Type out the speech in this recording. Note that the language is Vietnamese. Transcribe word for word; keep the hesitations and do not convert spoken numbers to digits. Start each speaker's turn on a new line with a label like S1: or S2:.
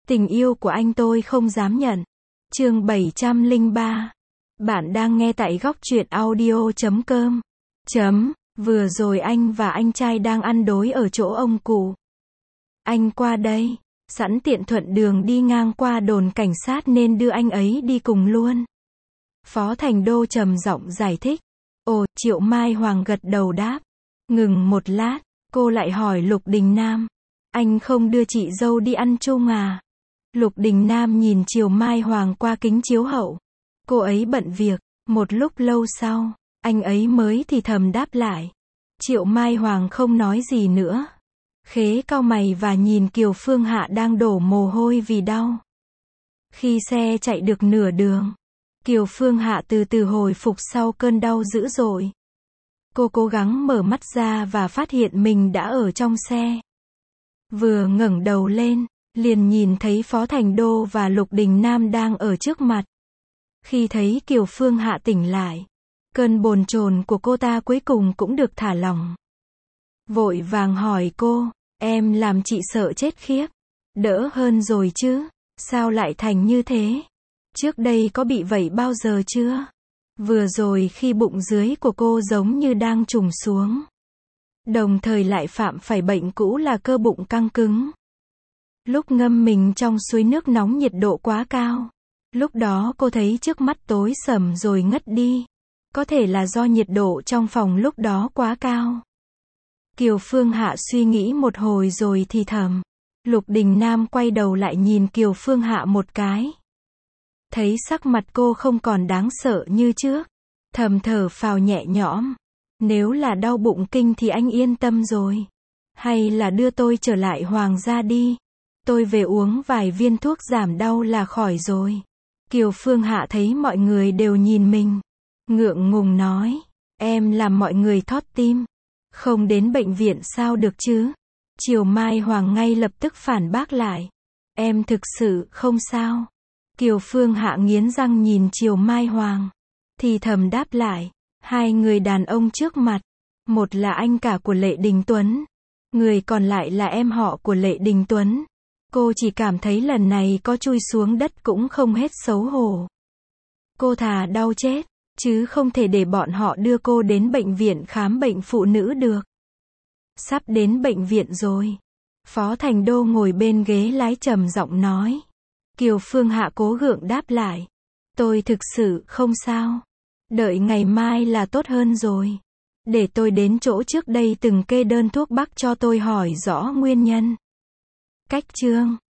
S1: Tình yêu của anh tôi không dám nhận. Chương bảy trăm lẻ ba. Bạn đang nghe tại góc truyện audio chấm com. Chấm, vừa rồi anh và anh trai đang ăn đối ở chỗ ông cụ. Anh qua đây, sẵn tiện thuận đường đi ngang qua đồn cảnh sát nên đưa anh ấy đi cùng luôn. Phó Thành Đô trầm giọng giải thích. Ồ, Triệu Mai Hoàng gật đầu đáp. Ngừng một lát, cô lại hỏi Lục Đình Nam. Anh không đưa chị dâu đi ăn chung à? Lục Đình Nam nhìn Triệu Mai Hoàng qua kính chiếu hậu. Cô ấy bận việc. Một lúc lâu sau, anh ấy mới thì thầm đáp lại. Triệu Mai Hoàng không nói gì nữa. Khế cau mày và nhìn Kiều Phương Hạ đang đổ mồ hôi vì đau. Khi xe chạy được nửa đường, Kiều Phương Hạ từ từ hồi phục sau cơn đau dữ dội. Cô cố gắng mở mắt ra và phát hiện mình đã ở trong xe. Vừa ngẩng đầu lên, liền nhìn thấy Phó Thành Đô và Lục Đình Nam đang ở trước mặt. Khi thấy Kiều Phương Hạ tỉnh lại, cơn bồn chồn của cô ta cuối cùng cũng được thả lỏng. Vội vàng hỏi cô, em làm chị sợ chết khiếp. Đỡ hơn rồi chứ, sao lại thành như thế? Trước đây có bị vậy bao giờ chưa? Vừa rồi khi bụng dưới của cô giống như đang trùng xuống. Đồng thời lại phạm phải bệnh cũ là cơ bụng căng cứng. Lúc ngâm mình trong suối nước nóng nhiệt độ quá cao. Lúc đó cô thấy trước mắt tối sầm rồi ngất đi. Có thể là do nhiệt độ trong phòng lúc đó quá cao. Kiều Phương Hạ suy nghĩ một hồi rồi thì thầm. Lục Đình Nam quay đầu lại nhìn Kiều Phương Hạ một cái. Thấy sắc mặt cô không còn đáng sợ như trước. Thầm thở phào nhẹ nhõm. Nếu là đau bụng kinh thì anh yên tâm rồi. Hay là đưa tôi trở lại Hoàng gia đi. Tôi về uống vài viên thuốc giảm đau là khỏi rồi. Kiều Phương Hạ thấy mọi người đều nhìn mình. Ngượng ngùng nói. Em làm mọi người thót tim. Không đến bệnh viện sao được chứ? Triệu Mai Hoàng ngay lập tức phản bác lại. Em thực sự không sao. Kiều Phương Hạ nghiến răng nhìn Triệu Mai Hoàng. Thì thầm đáp lại. Hai người đàn ông trước mặt. Một là anh cả của Lệ Đình Tuấn. Người còn lại là em họ của Lệ Đình Tuấn. Cô chỉ cảm thấy lần này có chui xuống đất cũng không hết xấu hổ. Cô thà đau chết, chứ không thể để bọn họ đưa cô đến bệnh viện khám bệnh phụ nữ được. Sắp đến bệnh viện rồi. Phó Thành Đô ngồi bên ghế lái trầm giọng nói. Kiều Phương Hạ cố gượng đáp lại. Tôi thực sự không sao. Đợi ngày mai là tốt hơn rồi. Để tôi đến chỗ trước đây từng kê đơn thuốc bắc cho tôi hỏi rõ nguyên nhân. Cách chương